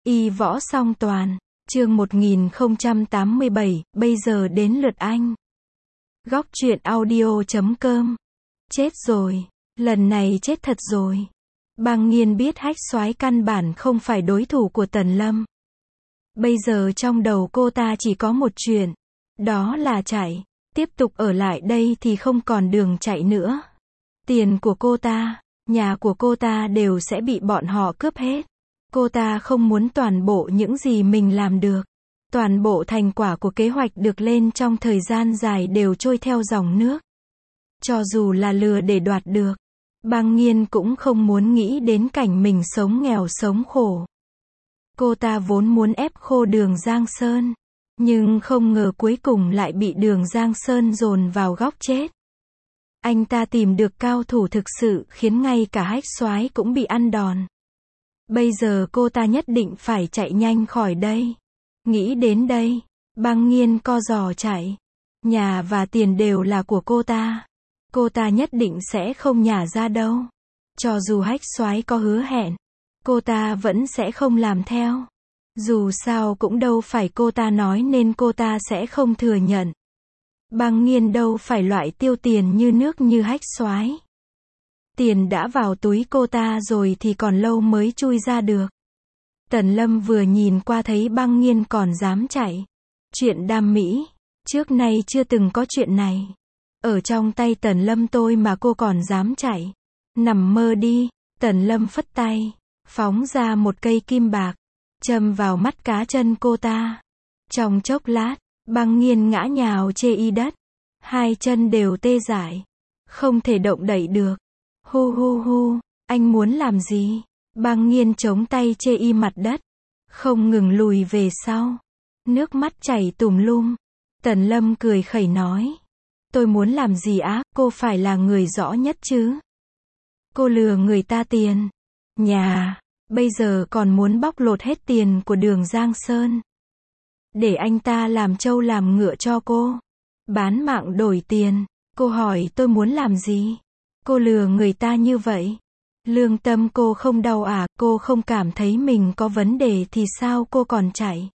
Y võ song toàn, chương 1087, bây giờ đến lượt anh. Góc truyện audio.com. Chết rồi, lần này chết thật rồi. Băng Nghiên biết Hách Soái căn bản không phải đối thủ của Tần Lâm. Bây giờ trong đầu cô ta chỉ có một chuyện, đó là chạy. Tiếp tục ở lại đây thì không còn đường chạy nữa. Tiền của cô ta, nhà của cô ta đều sẽ bị bọn họ cướp hết. Cô ta không muốn toàn bộ những gì mình làm được, toàn bộ thành quả của kế hoạch được lên trong thời gian dài đều trôi theo dòng nước. Cho dù là lừa để đoạt được, Băng Nghiên cũng không muốn nghĩ đến cảnh mình sống nghèo sống khổ. Cô ta vốn muốn ép khô Đường Giang Sơn, nhưng không ngờ cuối cùng lại bị Đường Giang Sơn dồn vào góc chết. Anh ta tìm được cao thủ thực sự khiến ngay cả Hách Soái cũng bị ăn đòn. Bây giờ cô ta nhất định phải chạy nhanh khỏi đây. Nghĩ đến đây, Băng Nghiên co giò chạy. Nhà và tiền đều là của cô ta. Cô ta nhất định sẽ không nhả ra đâu. Cho dù Hách Soái có hứa hẹn, cô ta vẫn sẽ không làm theo. Dù sao cũng đâu phải cô ta nói nên cô ta sẽ không thừa nhận. Băng Nghiên đâu phải loại tiêu tiền như nước như Hách Soái. Tiền đã vào túi cô ta rồi thì còn lâu mới chui ra được. Tần Lâm vừa nhìn qua thấy Băng Nghiên còn dám chạy. Chuyện đam mỹ, trước nay chưa từng có chuyện này. Ở trong tay Tần Lâm tôi mà cô còn dám chạy. Nằm mơ đi. Tần Lâm phất tay, phóng ra một cây kim bạc, châm vào mắt cá chân cô ta. Trong chốc lát, Băng Nghiên ngã nhào chê y đất. Hai chân đều tê dại, không thể động đậy được. Hu hu hu, anh muốn làm gì? Băng Nghiên chống tay chê y mặt đất, không ngừng lùi về sau. Nước mắt chảy tùm lum. Tần Lâm cười khẩy nói. Tôi muốn làm gì á, cô phải là người rõ nhất chứ. Cô lừa người ta tiền. Nhà, bây giờ còn muốn bóc lột hết tiền của Đường Giang Sơn. Để anh ta làm trâu làm ngựa cho cô. Bán mạng đổi tiền. Cô hỏi tôi muốn làm gì? Cô lừa người ta như vậy. Lương tâm cô không đau à? Cô không cảm thấy mình có vấn đề thì sao cô còn chạy?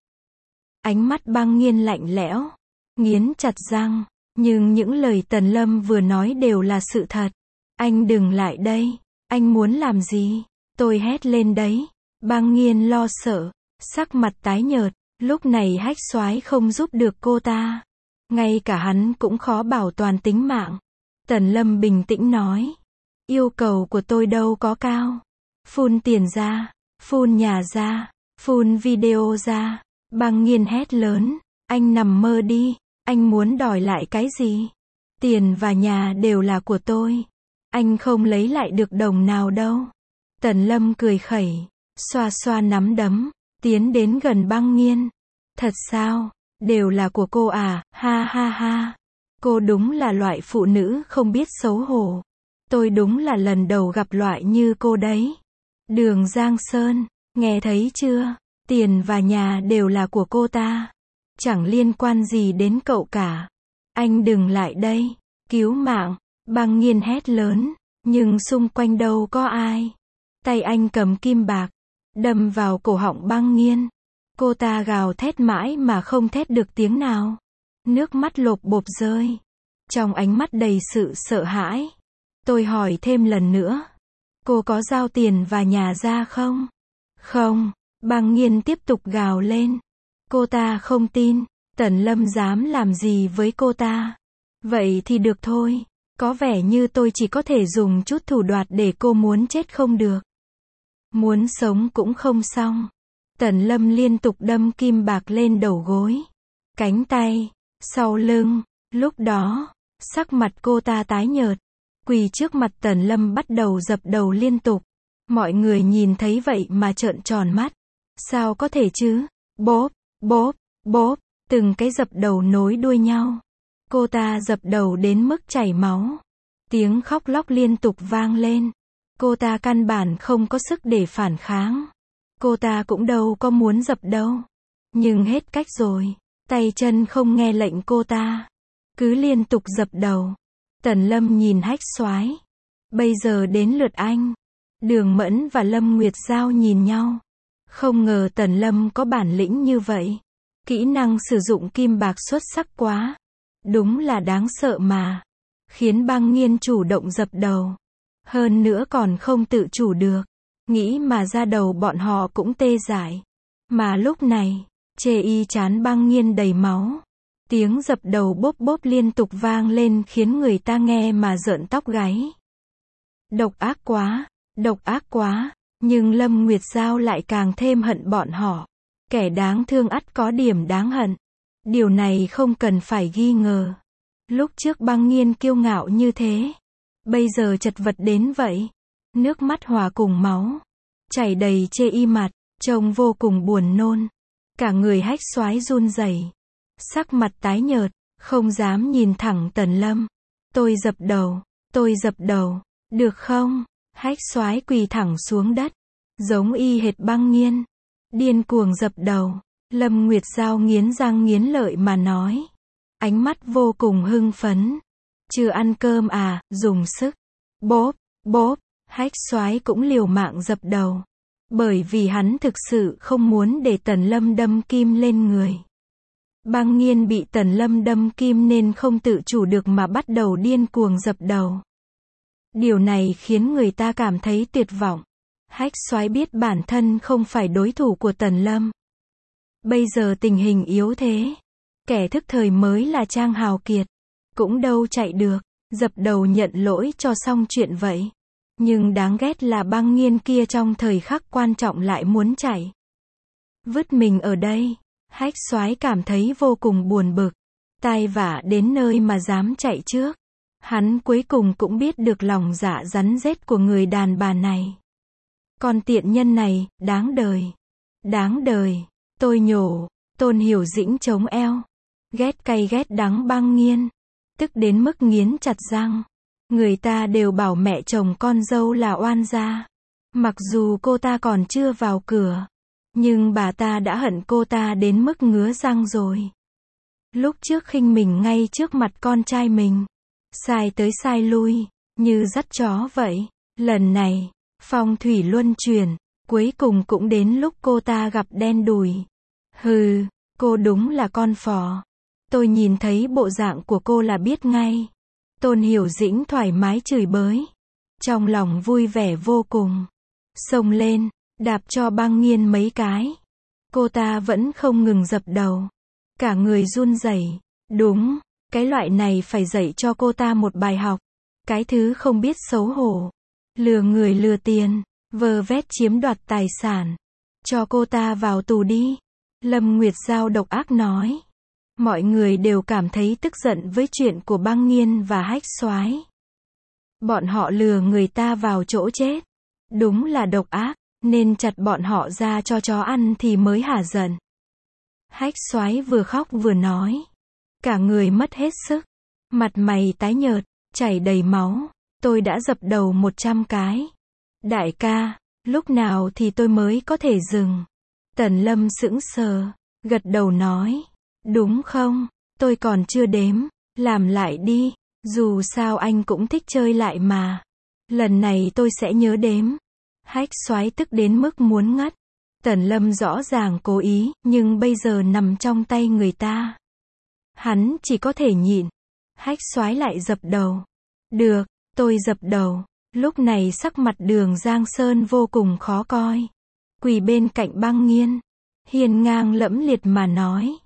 Ánh mắt Băng Nghiên lạnh lẽo, nghiến chặt răng. Nhưng những lời Tần Lâm vừa nói đều là sự thật. Anh đừng lại đây. Anh muốn làm gì? Tôi hét lên đấy. Băng Nghiên lo sợ, sắc mặt tái nhợt. Lúc này Hách Soái không giúp được cô ta. Ngay cả hắn cũng khó bảo toàn tính mạng. Tần Lâm bình tĩnh nói. Yêu cầu của tôi đâu có cao. Phun tiền ra, phun nhà ra, phun video ra. Băng Nghiên hét lớn. Anh nằm mơ đi. Anh muốn đòi lại cái gì? Tiền và nhà đều là của tôi. Anh không lấy lại được đồng nào đâu. Tần Lâm cười khẩy, xoa xoa nắm đấm, tiến đến gần Băng Nghiên. Thật sao? Đều là của cô à? Ha ha ha. Cô đúng là loại phụ nữ không biết xấu hổ. Tôi đúng là lần đầu gặp loại như cô đấy. Đường Giang Sơn, nghe thấy chưa? Tiền và nhà đều là của cô ta. Chẳng liên quan gì đến cậu cả. Anh đừng lại đây. Cứu mạng. Băng Nghiên hét lớn. Nhưng xung quanh đâu có ai. Tay anh cầm kim bạc, đâm vào cổ họng Băng Nghiên. Cô ta gào thét mãi mà không thét được tiếng nào. Nước mắt lộp bộp rơi. Trong ánh mắt đầy sự sợ hãi. Tôi hỏi thêm lần nữa. Cô có giao tiền và nhà ra không? Không. Băng Nghiên tiếp tục gào lên. Cô ta không tin. Tần Lâm dám làm gì với cô ta. Vậy thì được thôi. Có vẻ như tôi chỉ có thể dùng chút thủ đoạn để cô muốn chết không được. Muốn sống cũng không xong. Tần Lâm liên tục đâm kim bạc lên đầu gối, cánh tay, sau lưng. Lúc đó, sắc mặt cô ta tái nhợt, quỳ trước mặt Tần Lâm bắt đầu dập đầu liên tục. Mọi người nhìn thấy vậy mà trợn tròn mắt. Sao có thể chứ? Bóp, bóp, bóp, từng cái dập đầu nối đuôi nhau. Cô ta dập đầu đến mức chảy máu. Tiếng khóc lóc liên tục vang lên. Cô ta căn bản không có sức để phản kháng. Cô ta cũng đâu có muốn dập đâu. Nhưng hết cách rồi. Tay chân không nghe lệnh cô ta. Cứ liên tục dập đầu. Tần Lâm nhìn Hách Soái. Bây giờ đến lượt anh. Đường Mẫn và Lâm Nguyệt Giao nhìn nhau. Không ngờ Tần Lâm có bản lĩnh như vậy. Kỹ năng sử dụng kim bạc xuất sắc quá. Đúng là đáng sợ mà. Khiến Băng Nghiên chủ động dập đầu. Hơn nữa còn không tự chủ được. Nghĩ mà ra đầu bọn họ cũng tê dại. Mà lúc này, chê y chán Băng Nghiên đầy máu. Tiếng dập đầu bốp bốp liên tục vang lên khiến người ta nghe mà rợn tóc gáy. Độc ác quá, độc ác quá. Nhưng Lâm Nguyệt Giao lại càng thêm hận bọn họ. Kẻ đáng thương ắt có điểm đáng hận. Điều này không cần phải nghi ngờ. Lúc trước Băng Nghiên kiêu ngạo như thế. Bây giờ chật vật đến vậy. Nước mắt hòa cùng máu. Chảy đầy chê y mặt. Trông vô cùng buồn nôn. Cả người Hách Soái run rẩy. Sắc mặt tái nhợt. Không dám nhìn thẳng Tần Lâm. Tôi dập đầu. Tôi dập đầu. Được không? Hách Soái quỳ thẳng xuống đất. Giống y hệt Băng Nghiên. Điên cuồng dập đầu. Lâm Nguyệt Giao nghiến răng nghiến lợi mà nói. Ánh mắt vô cùng hưng phấn. Chưa ăn cơm à, dùng sức. Bốp, bốp, Hách Soái cũng liều mạng dập đầu. Bởi vì hắn thực sự không muốn để Tần Lâm đâm kim lên người. Băng Nghiên bị Tần Lâm đâm kim nên không tự chủ được mà bắt đầu điên cuồng dập đầu. Điều này khiến người ta cảm thấy tuyệt vọng. Hách Soái biết bản thân không phải đối thủ của Tần Lâm. Bây giờ tình hình yếu thế. Kẻ thức thời mới là Trang Hào Kiệt. Cũng đâu chạy được. Dập đầu nhận lỗi cho xong chuyện vậy. Nhưng đáng ghét là Băng Nghiên kia trong thời khắc quan trọng lại muốn chạy. Vứt mình ở đây. Hách Soái cảm thấy vô cùng buồn bực. Tai vạ đến nơi mà dám chạy trước. Hắn cuối cùng cũng biết được lòng dạ rắn rết của người đàn bà này. Con tiện nhân này, đáng đời. Đáng đời. Tôi nhổ. Tôn Hiểu Dĩnh chống eo. Ghét cay ghét đắng Băng Nghiên. Tức đến mức nghiến chặt răng. Người ta đều bảo mẹ chồng con dâu là oan gia. Mặc dù cô ta còn chưa vào cửa. Nhưng bà ta đã hận cô ta đến mức ngứa răng rồi. Lúc trước khinh mình ngay trước mặt con trai mình. Sai tới sai lui. Như dắt chó vậy. Lần này, phong thủy luân chuyển. Cuối cùng cũng đến lúc cô ta gặp đen đủi. Hừ, cô đúng là con phò. Tôi nhìn thấy bộ dạng của cô là biết ngay. Tôn Hiểu Dĩnh thoải mái chửi bới. Trong lòng vui vẻ vô cùng. Xông lên, đạp cho Băng Nghiên mấy cái. Cô ta vẫn không ngừng dập đầu. Cả người run rẩy. Đúng, cái loại này phải dạy cho cô ta một bài học. Cái thứ không biết xấu hổ. Lừa người lừa tiền, vơ vét chiếm đoạt tài sản. Cho cô ta vào tù đi. Lâm Nguyệt Giao độc ác nói. Mọi người đều cảm thấy tức giận với chuyện của Băng Nghiên và Hách Soái. Bọn họ lừa người ta vào chỗ chết. Đúng là độc ác, nên chặt bọn họ ra cho chó ăn thì mới hả giận. Hách Soái vừa khóc vừa nói. Cả người mất hết sức. Mặt mày tái nhợt, chảy đầy máu. Tôi đã dập đầu 100 cái. Đại ca, lúc nào thì tôi mới có thể dừng? Tần Lâm sững sờ, gật đầu nói. Đúng không? Tôi còn chưa đếm. Làm lại đi. Dù sao anh cũng thích chơi lại mà. Lần này tôi sẽ nhớ đếm. Hách Soái tức đến mức muốn ngất. Tần Lâm rõ ràng cố ý, nhưng bây giờ nằm trong tay người ta. Hắn chỉ có thể nhịn. Hách Soái lại dập đầu. Được, tôi dập đầu. Lúc này sắc mặt Đường Giang Sơn vô cùng khó coi. Quỳ bên cạnh Băng Nghiên. Hiên ngang lẫm liệt mà nói.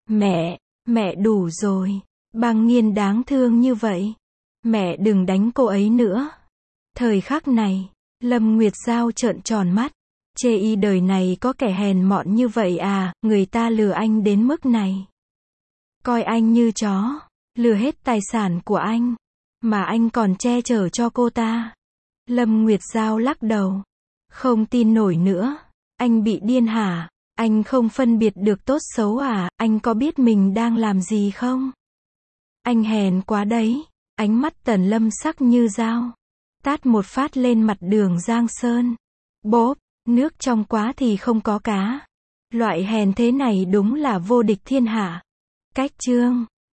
Mẹ đủ rồi. Băng Nghiên đáng thương như vậy. Mẹ đừng đánh cô ấy nữa. Thời khắc này, Lâm Nguyệt Giao trợn tròn mắt. Chê y đời này có kẻ hèn mọn như vậy à, người ta lừa anh đến mức này. Coi anh như chó, lừa hết tài sản của anh, mà anh còn che chở cho cô ta. Lâm Nguyệt Giao lắc đầu. Không tin nổi nữa. Anh bị điên hả? Anh không phân biệt được tốt xấu à? Anh có biết mình đang làm gì không? Anh hèn quá đấy. Ánh mắt Tần Lâm sắc như dao. Tát một phát lên mặt Đường Giang Sơn. Bốp, nước trong quá thì không có cá. Loại hèn thế này đúng là vô địch thiên hạ. Cách chương